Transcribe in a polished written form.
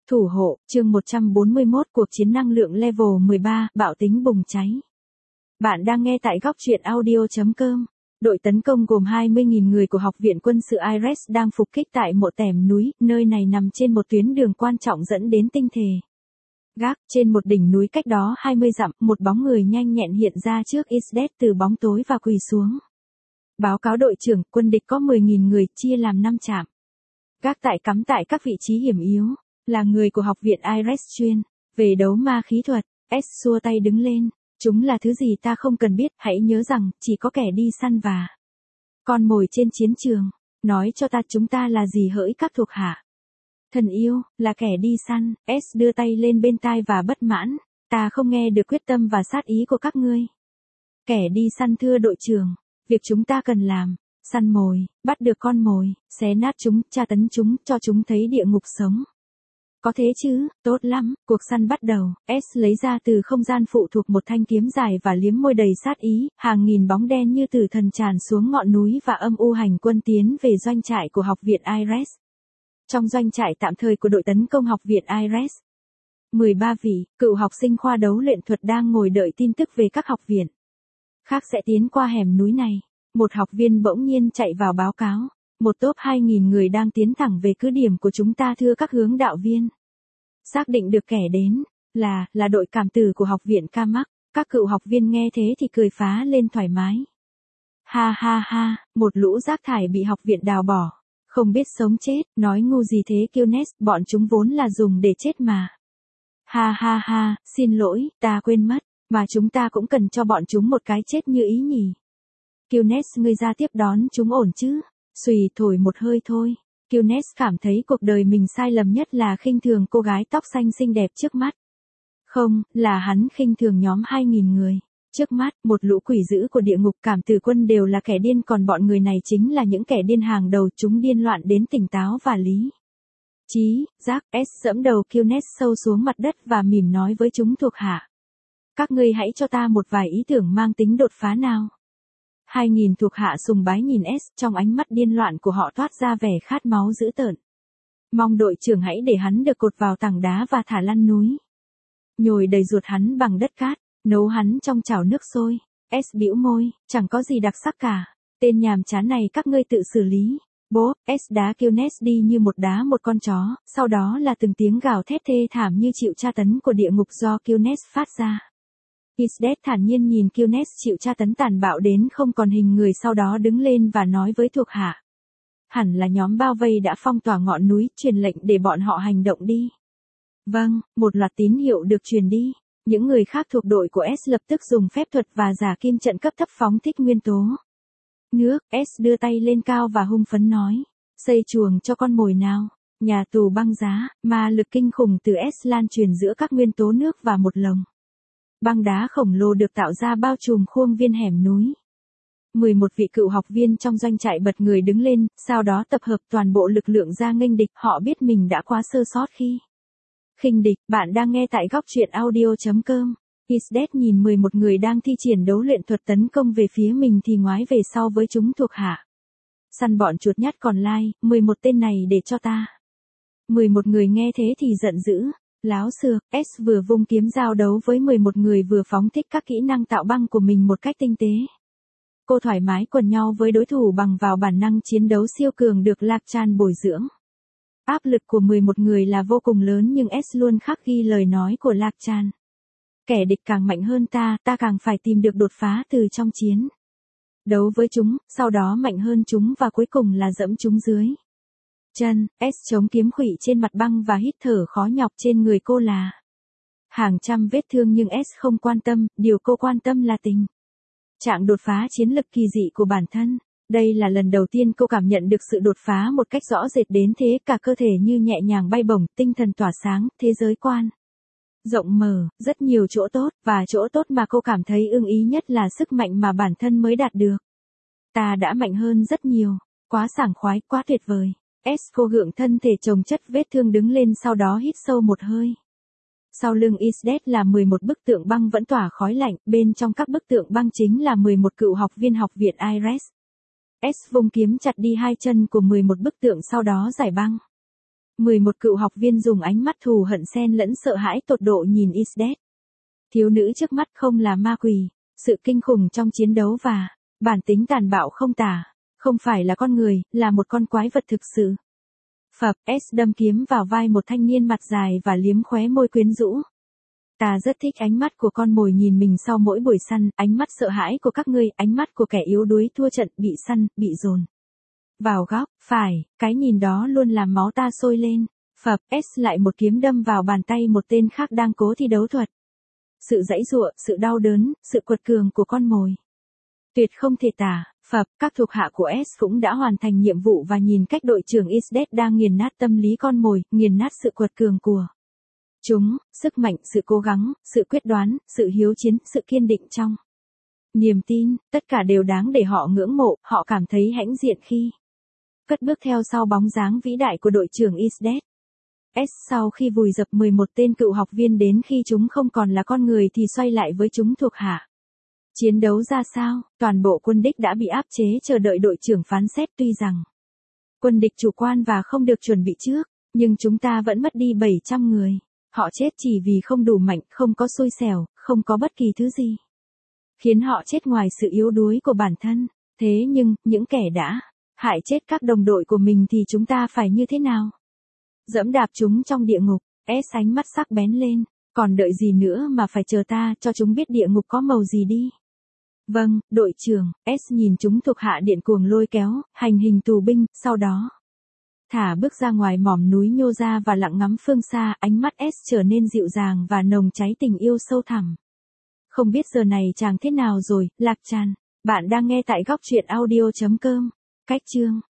Thủ hộ, chương 141 cuộc chiến năng lượng level 13, bạo tính bùng cháy. Bạn đang nghe tại góc truyện audio.com. Đội tấn công gồm 20.000 người của Học viện Quân sự Ares đang phục kích tại một tẻm núi, nơi này nằm trên một tuyến đường quan trọng dẫn đến tinh thể. Gác, trên một đỉnh núi cách đó 20 dặm, một bóng người nhanh nhẹn hiện ra trước Isdet từ bóng tối và quỳ xuống. Báo cáo đội trưởng, quân địch có 10.000 người, chia làm 5 trạm. Gác tại cắm tại các vị trí hiểm yếu. Là người của học viện Ares chuyên về đấu ma khí thuật. S xua tay đứng lên. Chúng là thứ gì ta không cần biết, hãy nhớ rằng chỉ có kẻ đi săn và con mồi trên chiến trường. Nói cho ta chúng ta là gì hỡi các thuộc hạ. Thần yêu, là kẻ đi săn. S đưa tay lên bên tai và bất mãn. Ta không nghe được quyết tâm và sát ý của các ngươi. Kẻ đi săn thưa đội trưởng. Việc chúng ta cần làm, săn mồi, bắt được con mồi, xé nát chúng, tra tấn chúng, cho chúng thấy địa ngục sống. Có thế chứ, tốt lắm, cuộc săn bắt đầu. S lấy ra từ không gian phụ thuộc một thanh kiếm dài và liếm môi đầy sát ý, hàng nghìn bóng đen như tử thần tràn xuống ngọn núi và âm u hành quân tiến về doanh trại của học viện Ares. Trong doanh trại tạm thời của đội tấn công học viện Ares, 13 vị cựu học sinh khoa đấu luyện thuật đang ngồi đợi tin tức về các học viện khác sẽ tiến qua hẻm núi này. Một học viên bỗng nhiên chạy vào báo cáo. Một tốp 2.000 người đang tiến thẳng về cứ điểm của chúng ta thưa các hướng đạo viên. Xác định được kẻ đến, là đội cảm tử của học viện Kamak. Các cựu học viên nghe thế thì cười phá lên thoải mái. Ha ha ha, một lũ rác thải bị học viện đào bỏ. Không biết sống chết, nói ngu gì thế Killness, bọn chúng vốn là dùng để chết mà. Ha ha ha, xin lỗi, ta quên mất, mà chúng ta cũng cần cho bọn chúng một cái chết như ý nhỉ. Killness ngươi ra tiếp đón chúng ổn chứ? Xùy thổi một hơi thôi. Killness cảm thấy cuộc đời mình sai lầm nhất là khinh thường cô gái tóc xanh xinh đẹp trước mắt. Không, là hắn khinh thường nhóm 2.000 người. Trước mắt, một lũ quỷ dữ của địa ngục cảm tử quân đều là kẻ điên, còn bọn người này chính là những kẻ điên hàng đầu, chúng điên loạn đến tỉnh táo và lý trí. Giác, S dẫm đầu Killness sâu xuống mặt đất và mỉm nói với chúng thuộc hạ. Các ngươi hãy cho ta một vài ý tưởng mang tính đột phá nào. 2.000 thuộc hạ sùng bái nhìn S, trong ánh mắt điên loạn của họ toát ra vẻ khát máu dữ tợn. Mong đội trưởng hãy để hắn được cột vào tảng đá và thả lăn núi. Nhồi đầy ruột hắn bằng đất cát, nấu hắn trong chảo nước sôi. S bĩu môi, chẳng có gì đặc sắc cả. Tên nhàm chán này các ngươi tự xử lý. Bố, S đá Killness đi như một đá một con chó, sau đó là từng tiếng gào thét thê thảm như chịu tra tấn của địa ngục do Killness phát ra. Isdet thản nhiên nhìn Killness chịu tra tấn tàn bạo đến không còn hình người, sau đó đứng lên và nói với thuộc hạ. Hẳn là nhóm bao vây đã phong tỏa ngọn núi, truyền lệnh để bọn họ hành động đi. Vâng, một loạt tín hiệu được truyền đi. Những người khác thuộc đội của S lập tức dùng phép thuật và giả kim trận cấp thấp phóng thích nguyên tố nước. S đưa tay lên cao và hung phấn nói. Xây chuồng cho con mồi nào. Nhà tù băng giá, ma lực kinh khủng từ S lan truyền giữa các nguyên tố nước và một lồng băng đá khổng lồ được tạo ra bao trùm khuôn viên hẻm núi. 11 vị cựu học viên trong doanh trại bật người đứng lên, sau đó tập hợp toàn bộ lực lượng ra nghênh địch. Họ biết mình đã quá sơ sót khi khinh địch. Bạn đang nghe tại góc truyện audio.com. Isdet nhìn 11 người đang thi triển đấu luyện thuật tấn công về phía mình thì ngoái về sau với chúng thuộc hạ. Săn bọn chuột nhắt còn lai, 11 tên này để cho ta. 11 người nghe thế thì giận dữ. Láo xược, S vừa vung kiếm giao đấu với 11 người vừa phóng thích các kỹ năng tạo băng của mình một cách tinh tế. Cô thoải mái quần nhau với đối thủ bằng vào bản năng chiến đấu siêu cường được Lakchan bồi dưỡng. Áp lực của 11 người là vô cùng lớn, nhưng S luôn khắc ghi lời nói của Lakchan. Kẻ địch càng mạnh hơn ta càng phải tìm được đột phá từ trong chiến đấu với chúng, sau đó mạnh hơn chúng và cuối cùng là dẫm chúng dưới chân. S chống kiếm khuỵu trên mặt băng và hít thở khó nhọc. Trên người cô là hàng trăm vết thương, nhưng S không quan tâm, điều cô quan tâm là tình trạng đột phá chiến lực kỳ dị của bản thân. Đây là lần đầu tiên cô cảm nhận được sự đột phá một cách rõ rệt đến thế, cả cơ thể như nhẹ nhàng bay bổng, tinh thần tỏa sáng, thế giới quan rộng mở, rất nhiều chỗ tốt, và chỗ tốt mà cô cảm thấy ưng ý nhất là sức mạnh mà bản thân mới đạt được. Ta đã mạnh hơn rất nhiều, quá sảng khoái, quá tuyệt vời. S cô gượng thân thể chồng chất vết thương đứng lên, sau đó hít sâu một hơi. Sau lưng Isdet là 11 bức tượng băng vẫn tỏa khói lạnh, bên trong các bức tượng băng chính là 11 cựu học viên học viện Ares. S vung kiếm chặt đi hai chân của 11 bức tượng, sau đó giải băng. 11 cựu học viên dùng ánh mắt thù hận xen lẫn sợ hãi tột độ nhìn Isdet. Thiếu nữ trước mắt không là ma quỷ, sự kinh khủng trong chiến đấu và bản tính tàn bạo không tả, không phải là con người, là một con quái vật thực sự. Phập, S đâm kiếm vào vai một thanh niên mặt dài và liếm khóe môi quyến rũ. Ta rất thích ánh mắt của con mồi nhìn mình sau mỗi buổi săn, ánh mắt sợ hãi của các ngươi, ánh mắt của kẻ yếu đuối thua trận, bị săn, bị dồn vào góc, phải, cái nhìn đó luôn làm máu ta sôi lên. Phập, S lại một kiếm đâm vào bàn tay một tên khác đang cố thi đấu thuật. Sự giãy giụa, sự đau đớn, sự quật cường của con mồi. Tuyệt không thể tả, Phập, các thuộc hạ của S cũng đã hoàn thành nhiệm vụ và nhìn cách đội trưởng Isdet đang nghiền nát tâm lý con mồi, nghiền nát sự quật cường của chúng, sức mạnh, sự cố gắng, sự quyết đoán, sự hiếu chiến, sự kiên định trong niềm tin, tất cả đều đáng để họ ngưỡng mộ, họ cảm thấy hãnh diện khi cất bước theo sau bóng dáng vĩ đại của đội trưởng Isdet. Sau khi vùi dập 11 tên cựu học viên đến khi chúng không còn là con người thì xoay lại với chúng thuộc hạ. Chiến đấu ra sao? Toàn bộ quân địch đã bị áp chế chờ đợi đội trưởng phán xét, tuy rằng quân địch chủ quan và không được chuẩn bị trước, nhưng chúng ta vẫn mất đi 700 người. Họ chết chỉ vì không đủ mạnh, không có xui xẻo, không có bất kỳ thứ gì khiến họ chết ngoài sự yếu đuối của bản thân. Thế nhưng, những kẻ đã hại chết các đồng đội của mình thì chúng ta phải như thế nào? Dẫm đạp chúng trong địa ngục. Ánh mắt sắc bén lên. Còn đợi gì nữa mà phải chờ ta, cho chúng biết địa ngục có màu gì đi. Vâng, đội trưởng. Nhìn chúng thuộc hạ điện cuồng lôi kéo, hành hình tù binh, sau đó thả bước ra ngoài mỏm núi nhô ra và lặng ngắm phương xa, ánh mắt trở nên dịu dàng và nồng cháy tình yêu sâu thẳm. Không biết giờ này chàng thế nào rồi, Lạc Tràn. Bạn đang nghe tại góc truyện audio.com. Cách chương